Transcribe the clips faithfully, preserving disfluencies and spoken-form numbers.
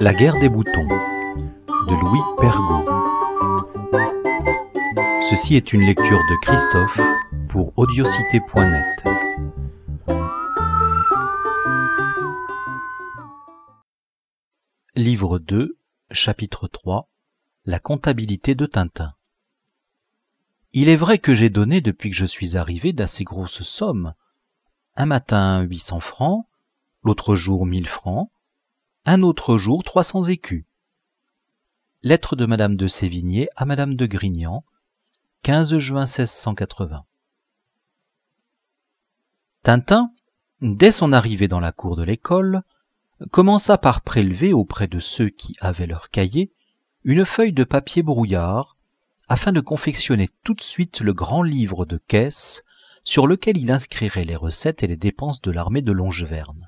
La guerre des boutons de Louis Pergaud. Ceci est une lecture de Christophe pour audiocité point net. Livre deux, chapitre trois. La comptabilité de Tintin. Il est vrai que j'ai donné depuis que je suis arrivé d'assez grosses sommes. Un matin huit cents francs, l'autre jour mille francs, un autre jour trois cents écus. Lettre de Madame de Sévigné à Madame de Grignan, quinze juin seize cent quatre-vingts. Tintin, dès son arrivée dans la cour de l'école, commença par prélever auprès de ceux qui avaient leur cahier une feuille de papier brouillard, afin de confectionner tout de suite le grand livre de caisse sur lequel il inscrirait les recettes et les dépenses de l'armée de Longeverne.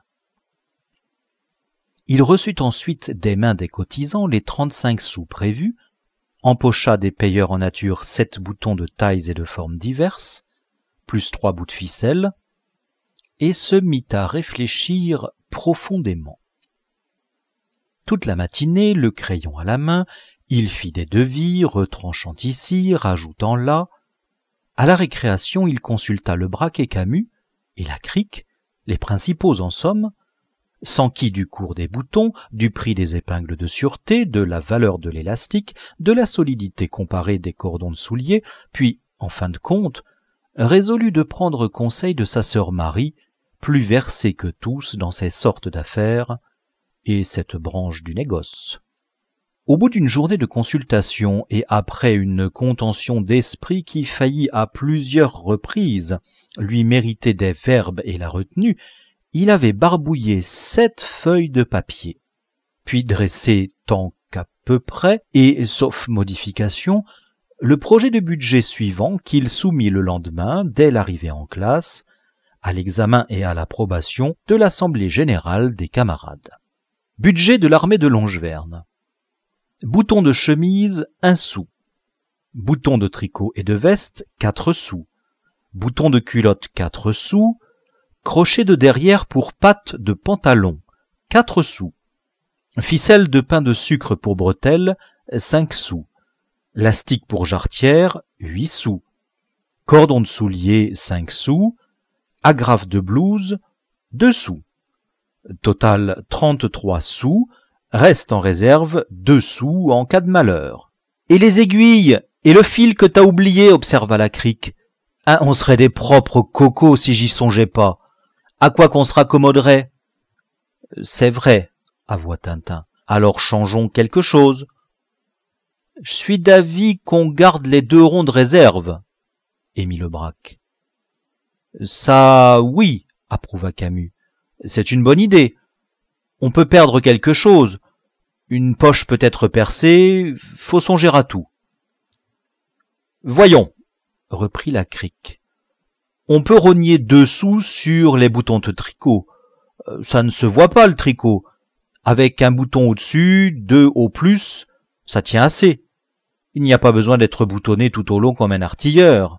Il reçut ensuite des mains des cotisants les trente-cinq sous prévus, empocha des payeurs en nature sept boutons de tailles et de formes diverses, plus trois bouts de ficelle, et se mit à réfléchir profondément. Toute la matinée, le crayon à la main, il fit des devis, retranchant ici, rajoutant là. À la récréation, il consulta Lebrac et Camus, et la crique, les principaux en somme, s'enquit du cours des boutons, du prix des épingles de sûreté, de la valeur de l'élastique, de la solidité comparée des cordons de souliers, puis, en fin de compte, résolut de prendre conseil de sa sœur Marie, plus versée que tous dans ces sortes d'affaires, et cette branche du négoce. Au bout d'une journée de consultation et après une contention d'esprit qui faillit à plusieurs reprises lui mériter des verbes et la retenue, il avait barbouillé sept feuilles de papier, puis dressé tant qu'à peu près, et sauf modification, le projet de budget suivant qu'il soumit le lendemain, dès l'arrivée en classe, à l'examen et à l'approbation de l'Assemblée générale des camarades. Budget de l'armée de Longeverne. Bouton de chemise, un sou. Bouton de tricot et de veste, quatre sous. Bouton de culotte, quatre sous. Crochet de derrière pour pattes de pantalon, quatre sous. Ficelle de pain de sucre pour bretelles, cinq sous. Lastique pour jarretière, huit sous. Cordon de soulier, cinq sous. Agrafe de blouse, deux sous. Total trente-trois sous. Reste en réserve deux sous en cas de malheur. Et les aiguilles et le fil que t'as oublié, observa la crique. Hein, on serait des propres cocos si j'y songeais pas. À quoi qu'on se raccommoderait? C'est vrai, avoua Tintin. Alors changeons quelque chose. Je suis d'avis qu'on garde les deux ronds de réserve, émit Lebrac. Ça, oui, approuva Camus. C'est une bonne idée. On peut perdre quelque chose. Une poche peut être percée, faut songer à tout. Voyons, reprit la crique. On peut rogner deux sous sur les boutons de tricot. Ça ne se voit pas, le tricot. Avec un bouton au-dessus, deux au plus, ça tient assez. Il n'y a pas besoin d'être boutonné tout au long comme un artilleur.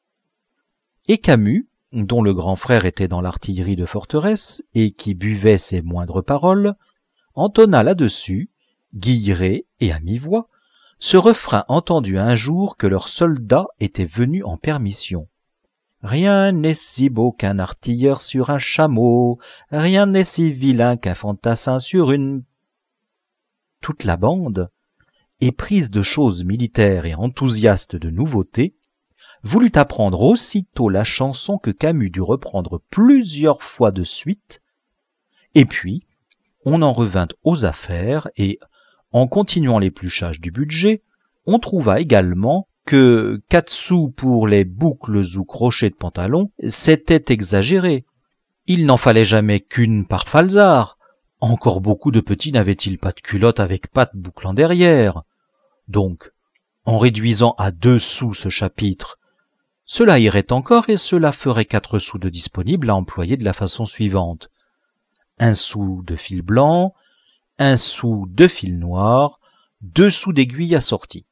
Et Camus, dont le grand frère était dans l'artillerie de forteresse et qui buvait ses moindres paroles, entonna là-dessus, guilleré et à mi-voix, ce refrain entendu un jour que leur soldat était venu en permission. Rien n'est si beau qu'un artilleur sur un chameau, rien n'est si vilain qu'un fantassin sur une... Toute la bande, éprise de choses militaires et enthousiaste de nouveautés, voulut apprendre aussitôt la chanson que Camus dut reprendre plusieurs fois de suite, et puis on en revint aux affaires et, en continuant l'épluchage du budget, on trouva également que quatre sous pour les boucles ou crochets de pantalon, c'était exagéré. Il n'en fallait jamais qu'une par falzar. Encore beaucoup de petits n'avaient-ils pas de culotte avec pattes bouclant derrière. Donc, en réduisant à deux sous ce chapitre, cela irait encore et cela ferait quatre sous de disponibles à employer de la façon suivante. Un sou de fil blanc, un sou de fil noir, deux sous d'aiguille assortie.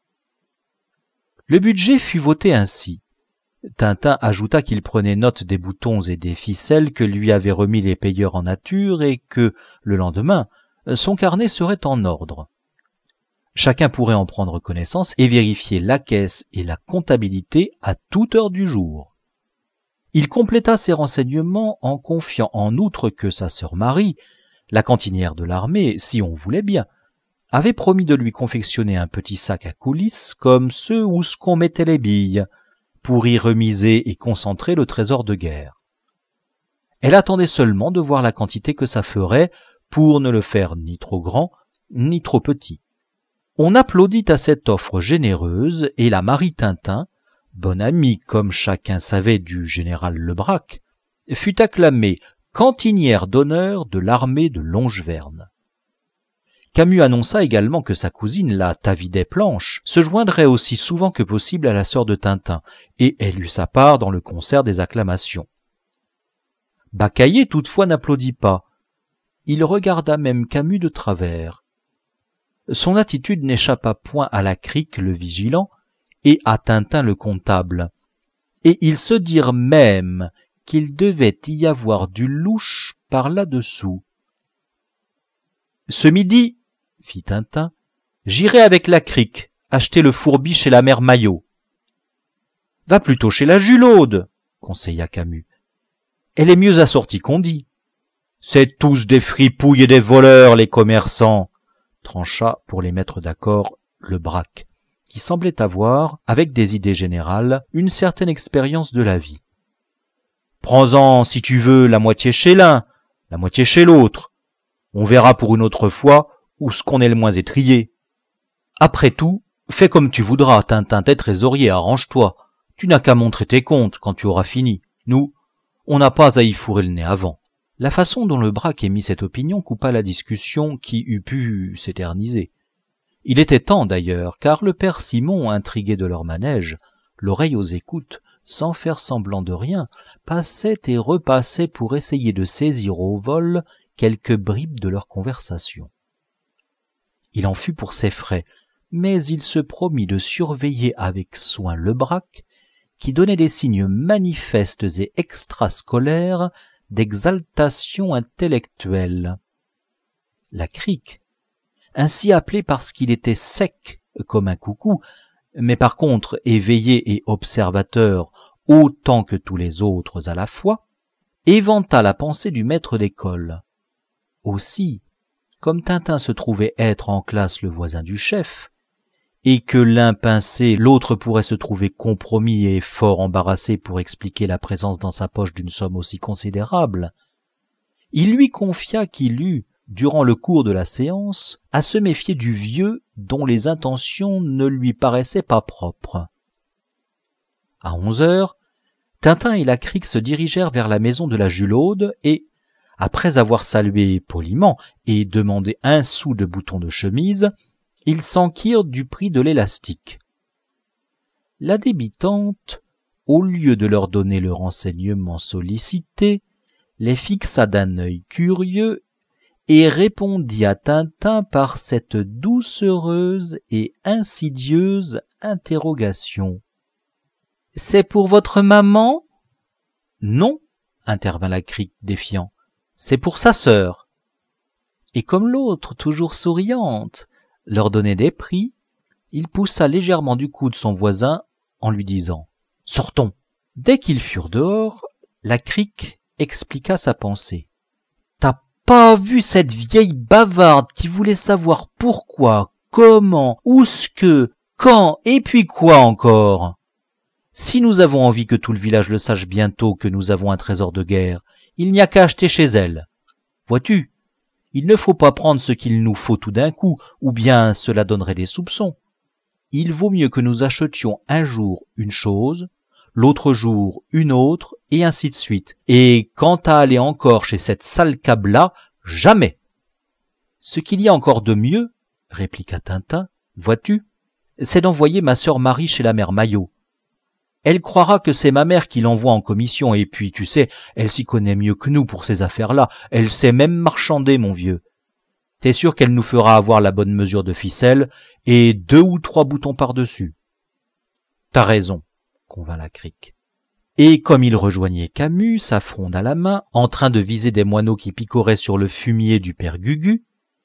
Le budget fut voté ainsi. Tintin ajouta qu'il prenait note des boutons et des ficelles que lui avaient remis les payeurs en nature et que, le lendemain, son carnet serait en ordre. Chacun pourrait en prendre connaissance et vérifier la caisse et la comptabilité à toute heure du jour. Il compléta ses renseignements en confiant en outre que sa sœur Marie, la cantinière de l'armée, si on voulait bien, avait promis de lui confectionner un petit sac à coulisses comme ceux où ce qu'on mettait les billes, pour y remiser et concentrer le trésor de guerre. Elle attendait seulement de voir la quantité que ça ferait pour ne le faire ni trop grand, ni trop petit. On applaudit à cette offre généreuse et la Marie Tintin, bonne amie comme chacun savait du général Lebrac, fut acclamée cantinière d'honneur de l'armée de Longeverne. Camus annonça également que sa cousine, la Tavidet Planche, se joindrait aussi souvent que possible à la sœur de Tintin, et elle eut sa part dans le concert des acclamations. Baccaillé toutefois n'applaudit pas. Il regarda même Camus de travers. Son attitude n'échappa point à la Crique le vigilant et à Tintin le comptable, et ils se dirent même qu'il devait y avoir du louche par là-dessous. « Ce midi, fit Tintin, j'irai avec la Crique acheter le fourbi chez la mère Maillot. »« Va plutôt chez la Julaude, conseilla Camus. Elle est mieux assortie qu'on dit. »« C'est tous des fripouilles et des voleurs, les commerçants, » trancha pour les mettre d'accord Lebrac, qui semblait avoir, avec des idées générales, une certaine expérience de la vie. « Prends-en, si tu veux, la moitié chez l'un, la moitié chez l'autre. On verra pour une autre fois où ce qu'on est le moins étrié. Après tout, fais comme tu voudras, Tintin, t'es trésorier, arrange-toi. Tu n'as qu'à montrer tes comptes quand tu auras fini. Nous, on n'a pas à y fourrer le nez avant. » La façon dont Lebrac émit cette opinion coupa la discussion qui eût pu s'éterniser. Il était temps d'ailleurs, car le père Simon, intrigué de leur manège, l'oreille aux écoutes, sans faire semblant de rien, passait et repassait pour essayer de saisir au vol quelques bribes de leur conversation. Il en fut pour ses frais, mais il se promit de surveiller avec soin Lebrac, qui donnait des signes manifestes et extrascolaires d'exaltation intellectuelle. La Crique, ainsi appelé parce qu'il était sec comme un coucou, mais par contre éveillé et observateur autant que tous les autres à la fois, éventa la pensée du maître d'école. Aussi, comme Tintin se trouvait être en classe le voisin du chef, et que l'un pincé, l'autre pourrait se trouver compromis et fort embarrassé pour expliquer la présence dans sa poche d'une somme aussi considérable, il lui confia qu'il eût, durant le cours de la séance, à se méfier du vieux dont les intentions ne lui paraissaient pas propres. À onze heures, Tintin et la Crique se dirigèrent vers la maison de la Julaude et, après avoir salué poliment et demandé un sou de bouton de chemise, ils s'enquirent du prix de l'élastique. La débitante, au lieu de leur donner le renseignement sollicité, les fixa d'un œil curieux et répondit à Tintin par cette doucereuse et insidieuse interrogation. « C'est pour votre maman ?»« Non, » intervint la Crique défiant, « c'est pour sa sœur. » Et comme l'autre, toujours souriante, leur donnait des prix, il poussa légèrement du coude son voisin en lui disant « Sortons !» Dès qu'ils furent dehors, la Crique expliqua sa pensée. « T'as pas vu cette vieille bavarde qui voulait savoir pourquoi, comment, où ce que, quand et puis quoi encore ? Si nous avons envie que tout le village le sache bientôt que nous avons un trésor de guerre, il n'y a qu'à acheter chez elle. Vois-tu ? Il ne faut pas prendre ce qu'il nous faut tout d'un coup, ou bien cela donnerait des soupçons. Il vaut mieux que nous achetions un jour une chose, l'autre jour une autre, et ainsi de suite. Et quant à aller encore chez cette sale cab-là, jamais. Ce qu'il y a encore de mieux, répliqua Tintin, vois-tu, c'est d'envoyer ma sœur Marie chez la mère Maillot. Elle croira que c'est ma mère qui l'envoie en commission, et puis, tu sais, elle s'y connaît mieux que nous pour ces affaires-là. Elle sait même marchander, mon vieux. T'es sûr qu'elle nous fera avoir la bonne mesure de ficelle, et deux ou trois boutons par-dessus. T'as raison, convint la Crique. Et comme il rejoignait Camus, sa fronde à la main, en train de viser des moineaux qui picoraient sur le fumier du père Gugu,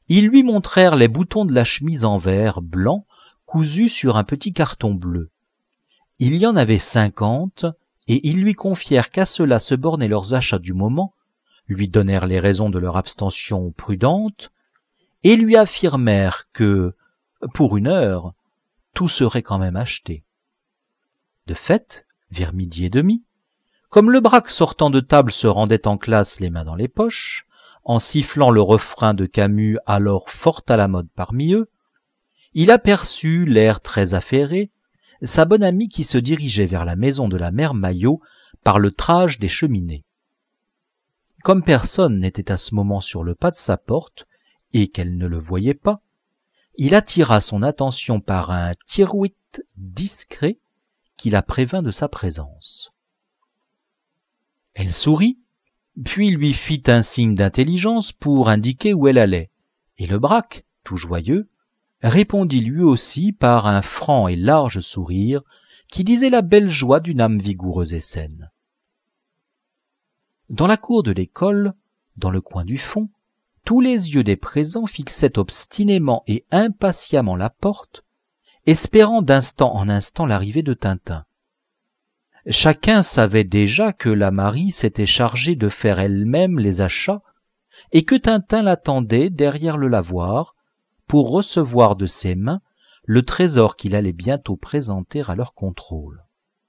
Ils lui montrèrent les boutons de la chemise en verre blanc cousus sur un petit carton bleu. Il y en avait cinquante, et ils lui confièrent qu'à cela se bornaient leurs achats du moment, lui donnèrent les raisons de leur abstention prudente, et lui affirmèrent que, pour une heure, tout serait quand même acheté. De fait, vers midi et demi, comme le Braque sortant de table se rendait en classe les mains dans les poches, en sifflant le refrain de Camus alors fort à la mode parmi eux, il aperçut, l'air très affairé, sa bonne amie qui se dirigeait vers la maison de la mère Maillot par le trage des cheminées. Comme personne n'était à ce moment sur le pas de sa porte, et qu'elle ne le voyait pas, il attira son attention par un tirouit discret qui la prévint de sa présence. Elle sourit, puis lui fit un signe d'intelligence pour indiquer où elle allait, et le Braque, tout joyeux, répondit lui aussi par un franc et large sourire qui disait la belle joie d'une âme vigoureuse et saine. Dans la cour de l'école, dans le coin du fond, tous les yeux des présents fixaient obstinément et impatiemment la porte, espérant d'instant en instant l'arrivée de Tintin. Chacun savait déjà que la Marie s'était chargée de faire elle-même les achats et que Tintin l'attendait derrière le lavoir pour recevoir de ses mains le trésor qu'il allait bientôt présenter à leur contrôle.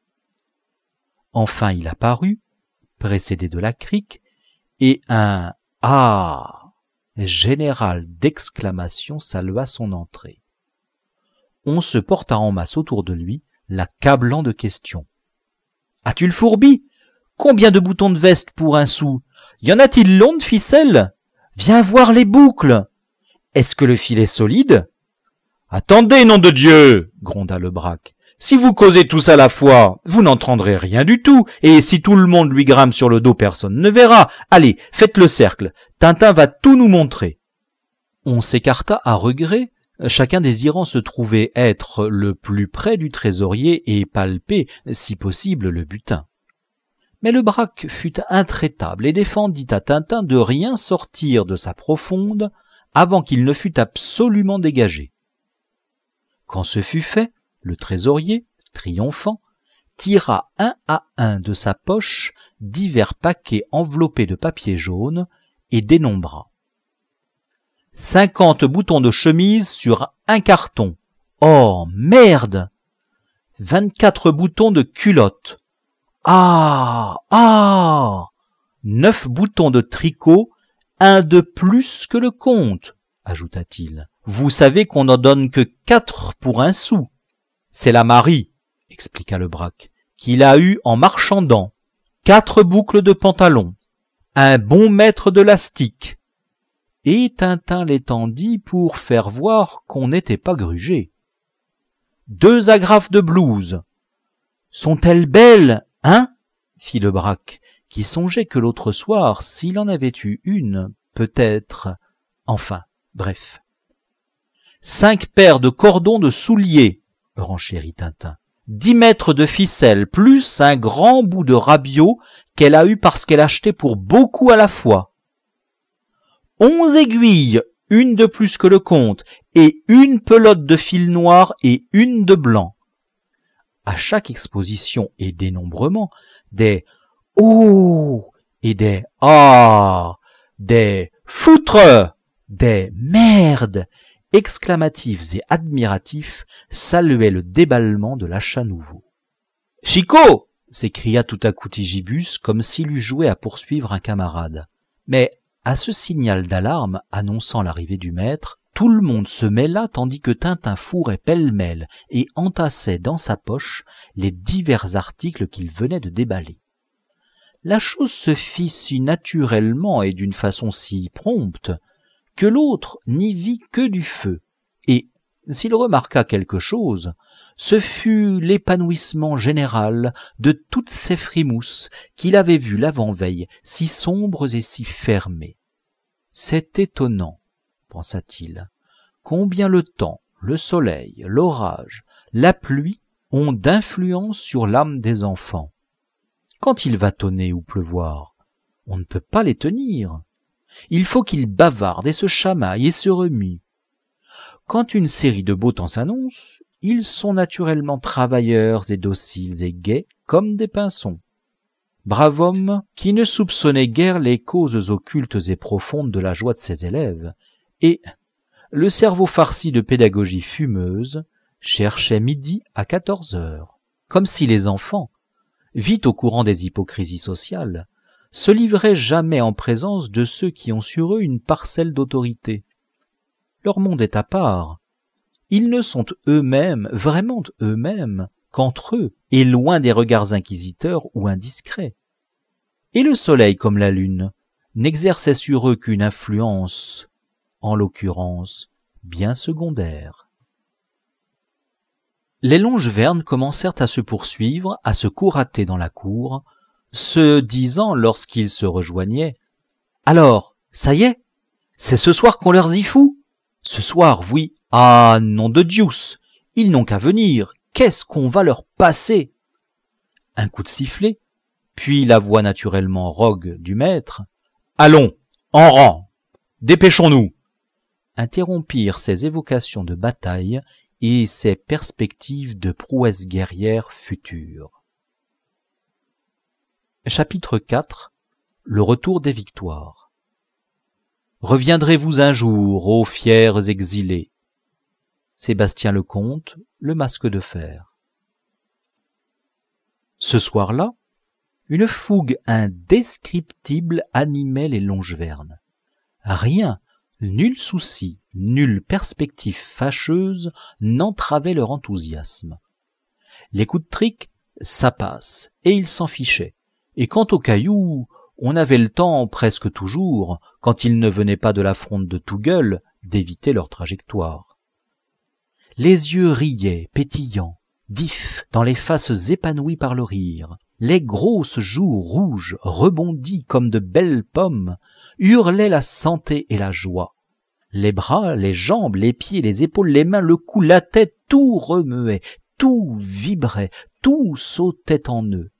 Enfin il apparut, précédé de la crique, et un « Ah !» général d'exclamations salua son entrée. On se porta en masse autour de lui, l'accablant de questions. « As-tu le fourbi ? Combien de boutons de veste pour un sou ? Y en a-t-il long de ficelle ? Viens voir les boucles ! Est-ce que le fil est solide ? » « Attendez, nom de Dieu !» gronda le Braque. « Si vous causez tous à la fois, vous n'entendrez rien du tout, et si tout le monde lui grimpe sur le dos, personne ne verra. Allez, faites le cercle, Tintin va tout nous montrer. » On s'écarta à regret, chacun désirant se trouver être le plus près du trésorier et palper, si possible, le butin. Mais le Braque fut intraitable et défendit à Tintin de rien sortir de sa profonde avant qu'il ne fût absolument dégagé. Quand ce fut fait, le trésorier, triomphant, tira un à un de sa poche divers paquets enveloppés de papier jaune et dénombra. Cinquante boutons de chemise sur un carton. Oh, merde! Vingt-quatre boutons de culotte. Ah! Ah! Neuf boutons de tricot, un de plus que le compte, ajouta-t-il. Vous savez qu'on n'en donne que quatre pour un sou. C'est la Marie, expliqua le Braque, qui l'a eu en marchandant. Quatre boucles de pantalon, un bon mètre de lastique. Et Tintin l'étendit pour faire voir qu'on n'était pas grugé. Deux agrafes de blouse. Sont-elles belles, hein? Fit le Braque, qui songeait que l'autre soir, s'il en avait eu une, peut-être... Enfin, bref. Cinq paires de cordons de souliers, renchérit Tintin. Dix mètres de ficelle, plus un grand bout de rabiot qu'elle a eu parce qu'elle achetait pour beaucoup à la fois. Onze aiguilles, une de plus que le compte, et une pelote de fil noir et une de blanc. À chaque exposition et dénombrement, des « Oh !» et des « Ah !» des « Foutre !» des « Merde !» exclamatifs et admiratifs saluaient le déballement de l'achat nouveau. « Chicot !» s'écria tout à coup Tigibus comme s'il eût joué à poursuivre un camarade. Mais à ce signal d'alarme annonçant l'arrivée du maître, tout le monde se mêla tandis que Tintin fourrait pêle-mêle et entassait dans sa poche les divers articles qu'il venait de déballer. La chose se fit si naturellement et d'une façon si prompte que l'autre n'y vit que du feu, et, s'il remarqua quelque chose, ce fut l'épanouissement général de toutes ces frimousses qu'il avait vues l'avant-veille si sombres et si fermées. C'est étonnant, pensa-t-il, combien le temps, le soleil, l'orage, la pluie ont d'influence sur l'âme des enfants. Quand il va tonner ou pleuvoir, on ne peut pas les tenir. Il faut qu'ils bavardent et se chamaillent et se remuent. Quand une série de beaux temps s'annonce, ils sont naturellement travailleurs et dociles et gais comme des pinsons. Brave homme qui ne soupçonnait guère les causes occultes et profondes de la joie de ses élèves, et, le cerveau farci de pédagogie fumeuse, cherchait midi à quatorze heures, comme si les enfants, vite au courant des hypocrisies sociales, se livraient jamais en présence de ceux qui ont sur eux une parcelle d'autorité. Leur monde est à part. Ils ne sont eux-mêmes, vraiment eux-mêmes, qu'entre eux, et loin des regards inquisiteurs ou indiscrets. Et le soleil, comme la lune, n'exerçait sur eux qu'une influence, en l'occurrence, bien secondaire. Les Longevernes commencèrent à se poursuivre, à se courater dans la cour, se disant lorsqu'ils se rejoignaient « Alors, ça y est, c'est ce soir qu'on leur y fout ?»« Ce soir, oui. Ah, nom de Deuce, ils n'ont qu'à venir. Qu'est-ce qu'on va leur passer ?» Un coup de sifflet, puis la voix naturellement rogue du maître. « Allons, en rang, dépêchons-nous » interrompirent ces évocations de bataille et ces perspectives de prouesses guerrières futures. Chapitre quatre. Le retour des victoires. Reviendrez-vous un jour, ô fiers exilés? Sébastien Lecomte, Le Masque de Fer. Ce soir-là, une fougue indescriptible animait les Longevernes. Rien, nul souci, nulle perspective fâcheuse n'entravait leur enthousiasme. Les coups de trique, ça passe, et ils s'en fichaient. Et quant aux cailloux, on avait le temps, presque toujours, quand ils ne venaient pas de la fronde de Tougueul, d'éviter leur trajectoire. Les yeux riaient, pétillants, vifs, dans les faces épanouies par le rire. Les grosses joues rouges, rebondies comme de belles pommes, hurlaient la santé et la joie. Les bras, les jambes, les pieds, les épaules, les mains, le cou, la tête, tout remuait, tout vibrait, tout sautait en eux.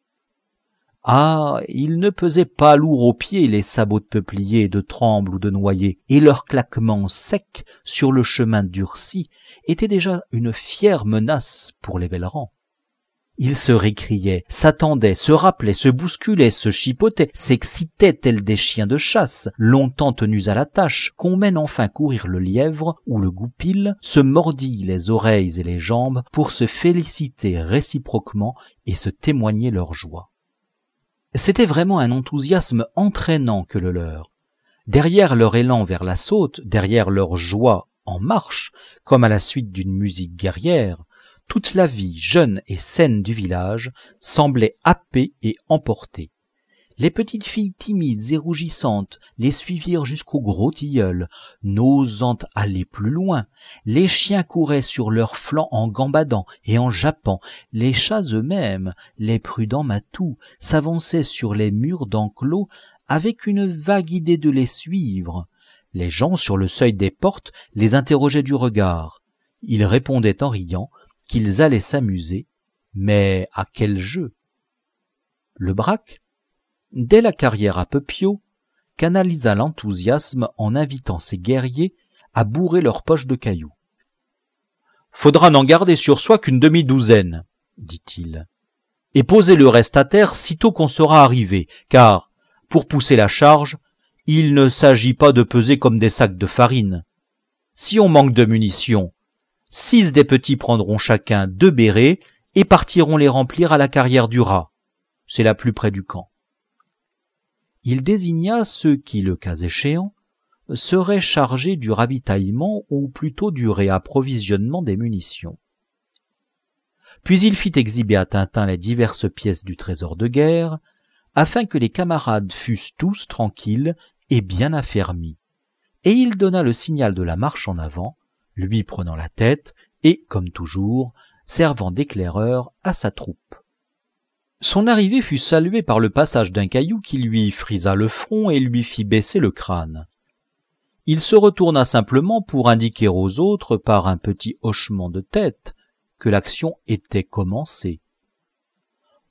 Ah, ils ne pesaient pas lourd aux pieds les sabots de peuplier, de tremble ou de noyer, et leurs claquements secs sur le chemin durci étaient déjà une fière menace pour les Bellerands. Ils se récriaient, s'attendaient, se rappelaient, se bousculaient, se chipotaient, s'excitaient tels des chiens de chasse, longtemps tenus à la tâche, qu'on mène enfin courir le lièvre ou le goupil, se mordillent les oreilles et les jambes pour se féliciter réciproquement et se témoigner leur joie. C'était vraiment un enthousiasme entraînant que le leur. Derrière leur élan vers la saute, derrière leur joie en marche, comme à la suite d'une musique guerrière, toute la vie jeune et saine du village semblait happée et emportée. Les petites filles timides et rougissantes les suivirent jusqu'au gros tilleul, n'osant aller plus loin. Les chiens couraient sur leurs flancs en gambadant et en jappant. Les chats eux-mêmes, les prudents matous, s'avançaient sur les murs d'enclos avec une vague idée de les suivre. Les gens sur le seuil des portes les interrogeaient du regard. Ils répondaient en riant qu'ils allaient s'amuser, mais à quel jeu? Le braque, dès la carrière à Peupiot, canalisa l'enthousiasme en invitant ses guerriers à bourrer leurs poches de cailloux. « Faudra n'en garder sur soi qu'une demi-douzaine, » dit-il, « et poser le reste à terre sitôt qu'on sera arrivé, car, pour pousser la charge, il ne s'agit pas de peser comme des sacs de farine. Si on manque de munitions, six des petits prendront chacun deux bérets et partiront les remplir à la carrière du rat. C'est la plus près du camp. » Il désigna ceux qui, le cas échéant, seraient chargés du ravitaillement ou plutôt du réapprovisionnement des munitions. Puis il fit exhiber à Tintin les diverses pièces du trésor de guerre, afin que les camarades fussent tous tranquilles et bien affermis, et il donna le signal de la marche en avant, lui prenant la tête et, comme toujours, servant d'éclaireur à sa troupe. Son arrivée fut saluée par le passage d'un caillou qui lui frisa le front et lui fit baisser le crâne. Il se retourna simplement pour indiquer aux autres par un petit hochement de tête que l'action était commencée.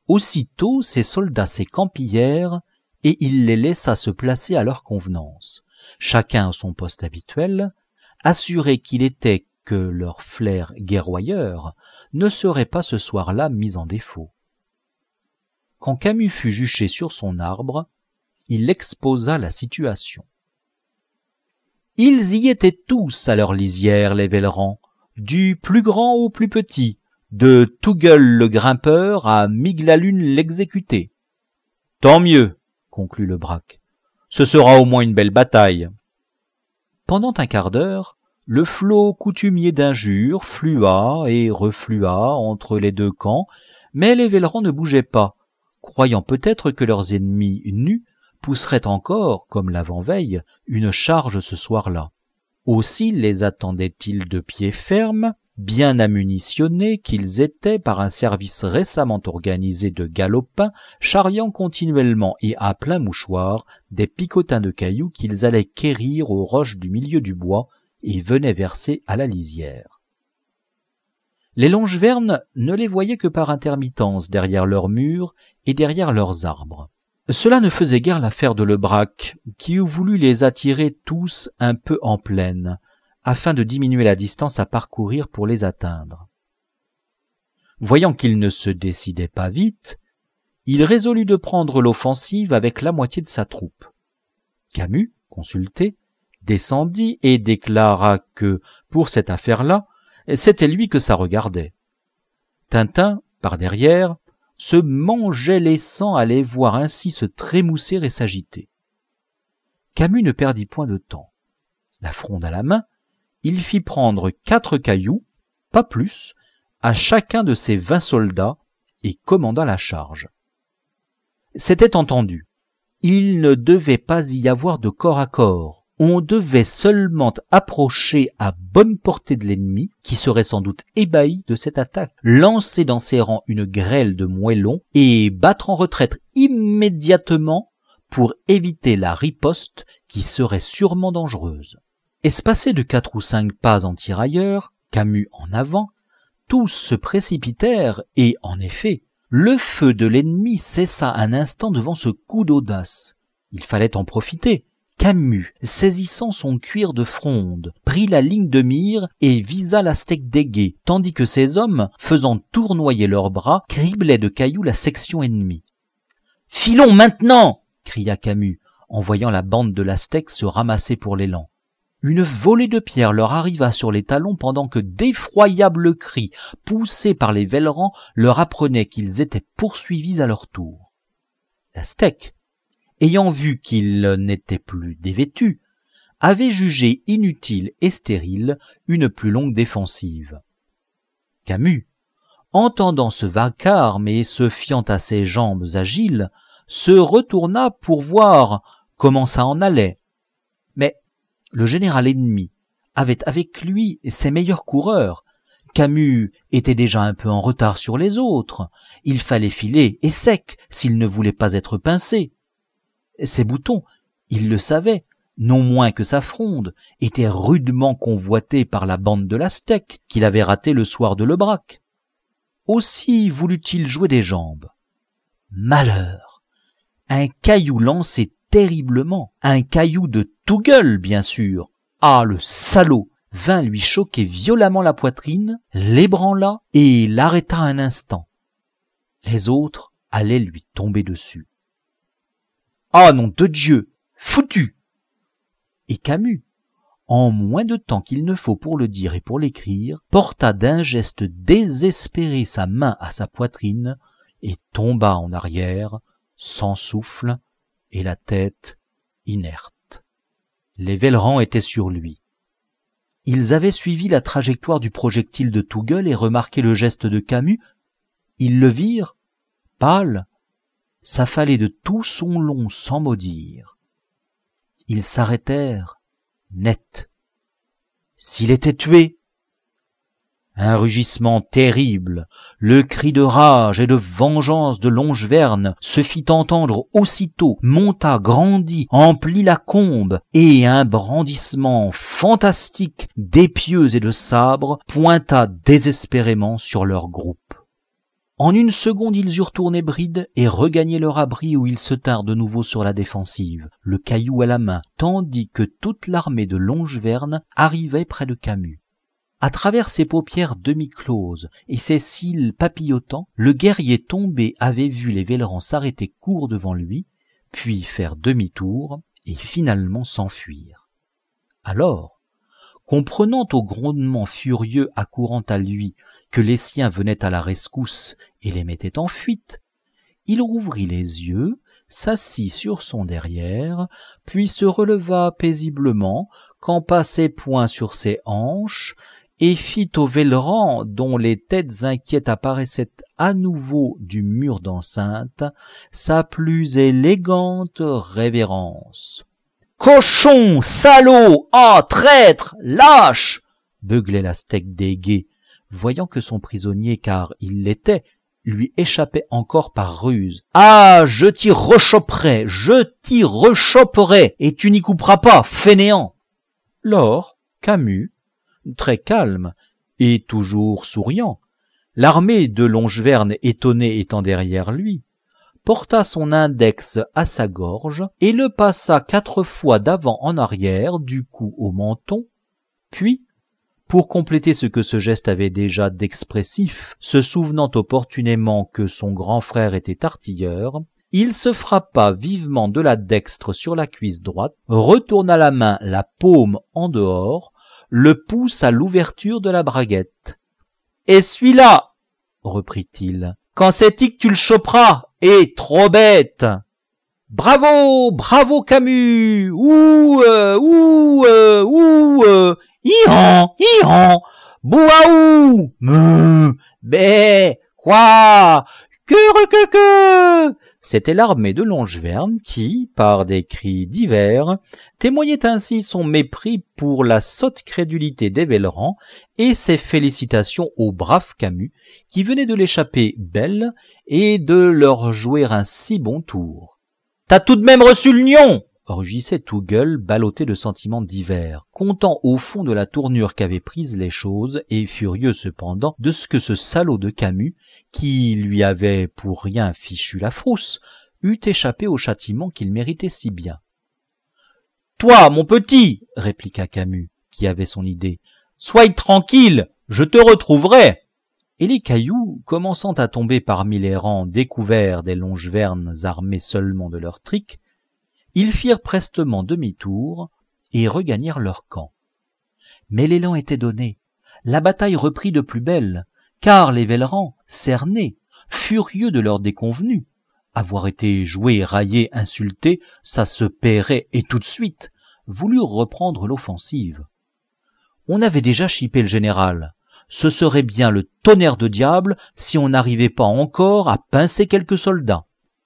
Aussitôt ses soldats s'écampillèrent et il les laissa se placer à leur convenance. chacun à son poste habituel, assurés qu'il était que leur flair guerroyeur ne serait pas ce soir-là mis en défaut. Quand Camus fut juché sur son arbre, il exposa la situation. Ils y étaient tous à leur lisière, les Vellerans, du plus grand au plus petit, de Tougueul le grimpeur à Miglalune l'exécuté. « Tant mieux, » conclut le Braque, « ce sera au moins une belle bataille. » Pendant un quart d'heure, le flot coutumier d'injures flua et reflua entre les deux camps, mais les Vellerans ne bougeaient pas, croyant peut-être que leurs ennemis nus pousseraient encore, comme l'avant-veille, une charge ce soir-là. Aussi les attendaient-ils de pied ferme, bien ammunitionnés qu'ils étaient par un service récemment organisé de galopins, charriant continuellement et à plein mouchoir des picotins de cailloux qu'ils allaient quérir aux roches du milieu du bois et venaient verser à la lisière. Les Longevernes ne les voyaient que par intermittence derrière leurs murs et derrière leurs arbres. Cela ne faisait guère l'affaire de Lebraque, qui eût voulu les attirer tous un peu en plaine, afin de diminuer la distance à parcourir pour les atteindre. Voyant qu'il ne se décidait pas vite, il résolut de prendre l'offensive avec la moitié de sa troupe. Camus, consulté, descendit et déclara que, pour cette affaire-là, c'était lui que ça regardait. Tintin, par derrière, se mangeait les sangs à les voir ainsi se trémousser et s'agiter. Camus ne perdit point de temps. La fronde à la main, il fit prendre quatre cailloux, pas plus, à chacun de ses vingt soldats et commanda la charge. C'était entendu. Il ne devait pas y avoir de corps à corps. On devait seulement approcher à bonne portée de l'ennemi, qui serait sans doute ébahi de cette attaque, lancer dans ses rangs une grêle de moellons et battre en retraite immédiatement pour éviter la riposte qui serait sûrement dangereuse. Espacés de quatre ou cinq pas en tirailleurs, Camus en avant, tous se précipitèrent et, en effet, le feu de l'ennemi cessa un instant devant ce coup d'audace. Il fallait en profiter. Camus, saisissant son cuir de fronde, prit la ligne de mire et visa la stegue d'Aiguet, tandis que ses hommes, faisant tournoyer leurs bras, criblaient de cailloux la section ennemie. « Filons maintenant !» cria Camus, en voyant la bande de la stegue se ramasser pour l'élan. Une volée de pierres leur arriva sur les talons pendant que d'effroyables cris, poussés par les Vellerans, leur apprenaient qu'ils étaient poursuivis à leur tour. La stegue, ayant vu qu'ils n'étaient plus dévêtus, avait jugé inutile et stérile une plus longue défensive. Camus, entendant ce vacarme et se fiant à ses jambes agiles, se retourna pour voir comment ça en allait. Mais le général ennemi avait avec lui ses meilleurs coureurs. Camus était déjà un peu en retard sur les autres. Il fallait filer et sec s'il ne voulait pas être pincé. Ses boutons, il le savait, non moins que sa fronde, étaient rudement convoités par la bande de la stegue qu'il avait ratée le soir de Lebraque. Aussi voulut-il jouer des jambes. Malheur! Un caillou lancé terriblement, un caillou de Tougueul, bien sûr. Ah, le salaud! Vint lui choquer violemment la poitrine, l'ébranla et l'arrêta un instant. Les autres allaient lui tomber dessus. Ah, nom de Dieu! Foutu! Et Camus, en moins de temps qu'il ne faut pour le dire et pour l'écrire, porta d'un geste désespéré sa main à sa poitrine et tomba en arrière, sans souffle et la tête inerte. Les Vellerans étaient sur lui. Ils avaient suivi la trajectoire du projectile de Tougueul et remarqué le geste de Camus. Ils le virent, pâle, s'affaler de tout son long sans mot dire. Ils s'arrêtèrent, net. S'il était tué! Un rugissement terrible, le cri de rage et de vengeance de Longeverne se fit entendre aussitôt, monta, grandit, emplit la combe, et un brandissement fantastique d'épieux et de sabres pointa désespérément sur leur groupe. En une seconde, ils eurent tourné bride et regagné leur abri où ils se tinrent de nouveau sur la défensive, le caillou à la main, tandis que toute l'armée de Longevern arrivait près de Camus. À travers ses paupières demi-closes et ses cils papillotants, le guerrier tombé avait vu les Vellerans s'arrêter court devant lui, puis faire demi-tour et finalement s'enfuir. Alors, comprenant au grondement furieux accourant à lui que les siens venaient à la rescousse et les mettaient en fuite, il rouvrit les yeux, s'assit sur son derrière, puis se releva paisiblement, campa ses poings sur ses hanches, et fit aux Vellerans, dont les têtes inquiètes apparaissaient à nouveau du mur d'enceinte, sa plus élégante révérence. « Cochon, salaud, ah, traître, lâche !» beuglait l'Aztèque dégué, voyant que son prisonnier, car il l'était, lui échappait encore par ruse. « Ah, je t'y rechopperai, je t'y rechopperai, et tu n'y couperas pas, fainéant !» Lors, Camus, très calme et toujours souriant, l'armée de Longevern étonnée étant derrière lui, porta son index à sa gorge et le passa quatre fois d'avant en arrière, du cou au menton, puis, pour compléter ce que ce geste avait déjà d'expressif, se souvenant opportunément que son grand frère était artilleur, il se frappa vivement de la dextre sur la cuisse droite, retourna la main la paume en dehors, le pouce à l'ouverture de la braguette. « Et celui-là, reprit-il, quand c'est-il que tu le choperas? Eh, trop bête! Bravo, bravo Camus! Ouh, euh, ouh, euh, ouh, euh, Ihan, Ihan, bouaou, me, bé, quoi, que, que, que. C'était l'armée de Longevern qui, par des cris divers, témoignait ainsi son mépris pour la sotte crédulité des Vellerans et ses félicitations au brave Camus qui venait de l'échapper belle et de leur jouer un si bon tour. « T'as tout de même reçu le nion !» rugissait Tougueul, ballotté de sentiments divers, content au fond de la tournure qu'avaient prise les choses et furieux cependant de ce que ce salaud de Camus, qui lui avait pour rien fichu la frousse, eût échappé au châtiment qu'il méritait si bien. « Toi, mon petit, répliqua Camus, qui avait son idée, sois tranquille, je te retrouverai. » Et les cailloux, commençant à tomber parmi les rangs découverts des Longeverns armés seulement de leurs triques, ils firent prestement demi-tour et regagnèrent leur camp. Mais l'élan était donné, la bataille reprit de plus belle, car les Vellerans, cernés, furieux de leur déconvenue, avoir été joués, raillés, insultés, ça se paierait et tout de suite, voulurent reprendre l'offensive. On avait déjà chippé le général, ce serait bien le tonnerre de diable si on n'arrivait pas encore à pincer quelques soldats.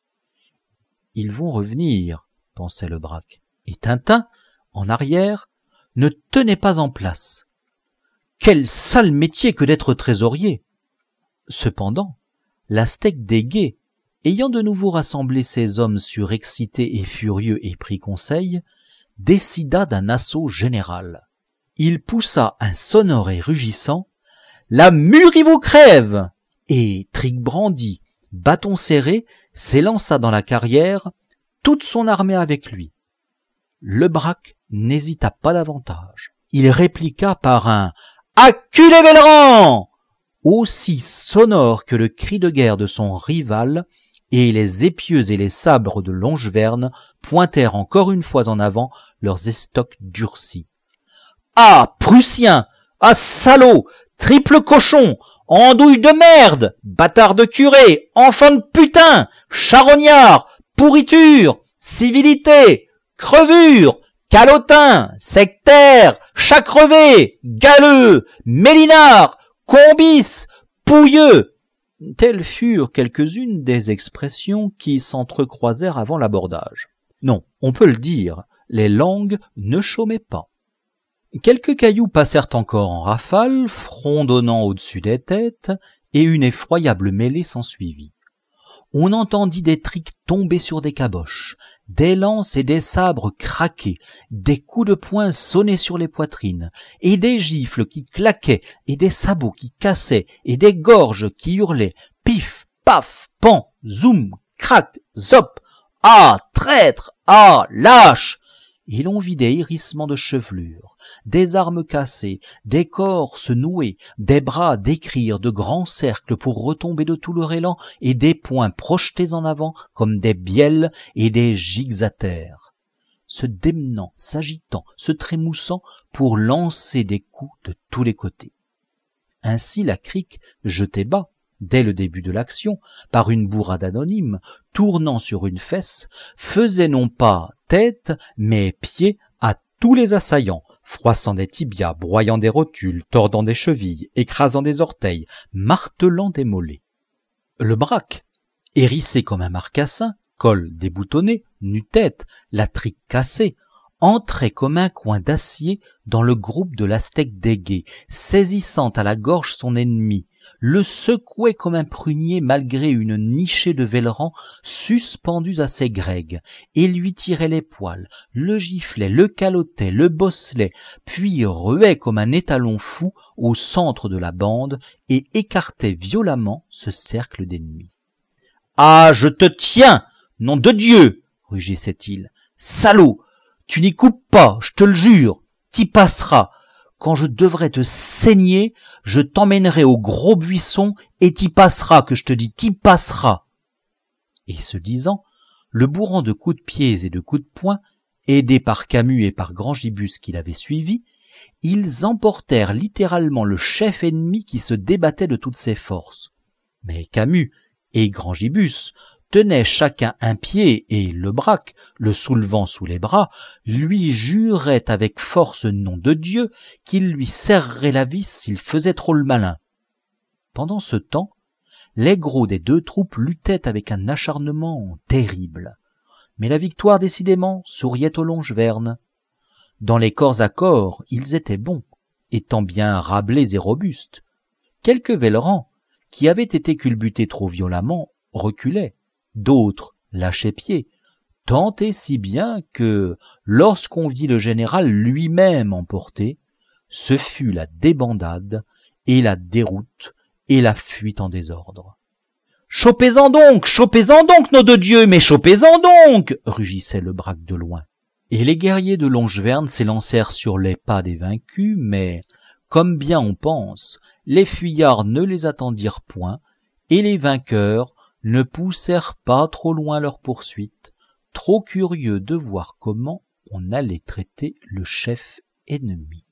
Ils vont revenir, pensait le Braque, et Tintin, en arrière, ne tenait pas en place. Quel sale métier que d'être trésorier! Cependant, l'Aztèque dégué, ayant de nouveau rassemblé ses hommes surexcités et furieux et pris conseil, décida d'un assaut général. Il poussa un sonore et rugissant « La mûrie vous crève !» et, trique brandi, bâton serré, s'élança dans la carrière, toute son armée avec lui. Le Braque n'hésita pas davantage. Il répliqua par un « À cul les Vellerans !» aussi sonore que le cri de guerre de son rival, et les épieux et les sabres de Longevern pointèrent encore une fois en avant leurs estocs durcis. « Ah, Prussiens! Ah, salauds! Triple cochon! Andouille de merde! Bâtard de curé! Enfant de putain! Charognard! Pourriture! Civilité! Crevure! Calotin! Sectaire! Chat crevé! Galeux! Mélinard! Combis! Pouilleux! » Telles furent quelques-unes des expressions qui s'entrecroisèrent avant l'abordage. Non, on peut le dire, les langues ne chômaient pas. Quelques cailloux passèrent encore en rafale, frondonnant au-dessus des têtes, et une effroyable mêlée s'ensuivit. On entendit des triques tomber sur des caboches, des lances et des sabres craquer, des coups de poing sonner sur les poitrines, et des gifles qui claquaient, et des sabots qui cassaient, et des gorges qui hurlaient « Pif, paf, pan, zoom, crac, zop. Ah, traître! Ah, lâche! Et l'on vit des hérissements de chevelure, des armes cassées, des corps se nouer, des bras décrire de grands cercles pour retomber de tout leur élan, et des poings projetés en avant comme des bielles et des gigues à terre, se démenant, s'agitant, se trémoussant pour lancer des coups de tous les côtés. Ainsi la crique, jetée bas, dès le début de l'action, par une bourrade anonyme, tournant sur une fesse, faisait non pas tête, mais pied à tous les assaillants, froissant des tibias, broyant des rotules, tordant des chevilles, écrasant des orteils, martelant des mollets. Le braque, hérissé comme un marcassin, col déboutonné, nu-tête, la trique cassée, entrait comme un coin d'acier dans le groupe de l'Aztèque dégué, saisissant à la gorge son ennemi, le secouait comme un prunier malgré une nichée de vélerans suspendus à ses grègues, et lui tirait les poils, le giflait, le calotait, le bosselait, puis ruait comme un étalon fou au centre de la bande et écartait violemment ce cercle d'ennemis. « Ah, je te tiens, nom de Dieu !» rugissait-il. « Salaud, tu n'y coupes pas, je te le jure, t'y passeras. Quand je devrais te saigner, je t'emmènerai au gros buisson et t'y passeras, que je te dis, t'y passeras. » Et ce disant, le bourrant de coups de pieds et de coups de poing, aidés par Camus et par Grangibus qui l'avait suivi, ils emportèrent littéralement le chef ennemi qui se débattait de toutes ses forces. Mais Camus et Grangibus tenaient chacun un pied et le braque, le soulevant sous les bras, lui jurait avec force nom de Dieu qu'il lui serrerait la vis s'il faisait trop le malin. Pendant ce temps, les gros des deux troupes luttaient avec un acharnement terrible. Mais la victoire décidément souriait aux Longevernes. Dans les corps à corps, ils étaient bons, étant bien rablés et robustes. Quelques vélerans, qui avaient été culbutés trop violemment, reculaient. D'autres lâchaient pied, tant et si bien que, lorsqu'on vit le général lui-même emporté, ce fut la débandade et la déroute et la fuite en désordre. « Chopez-en donc, chopez-en donc, nom de Dieu, mais chopez-en donc !» rugissait le braque de loin. Et les guerriers de Longeverne s'élancèrent sur les pas des vaincus, mais, comme bien on pense, les fuyards ne les attendirent point, et les vainqueurs ne poussèrent pas trop loin leur poursuite, trop curieux de voir comment on allait traiter le chef ennemi.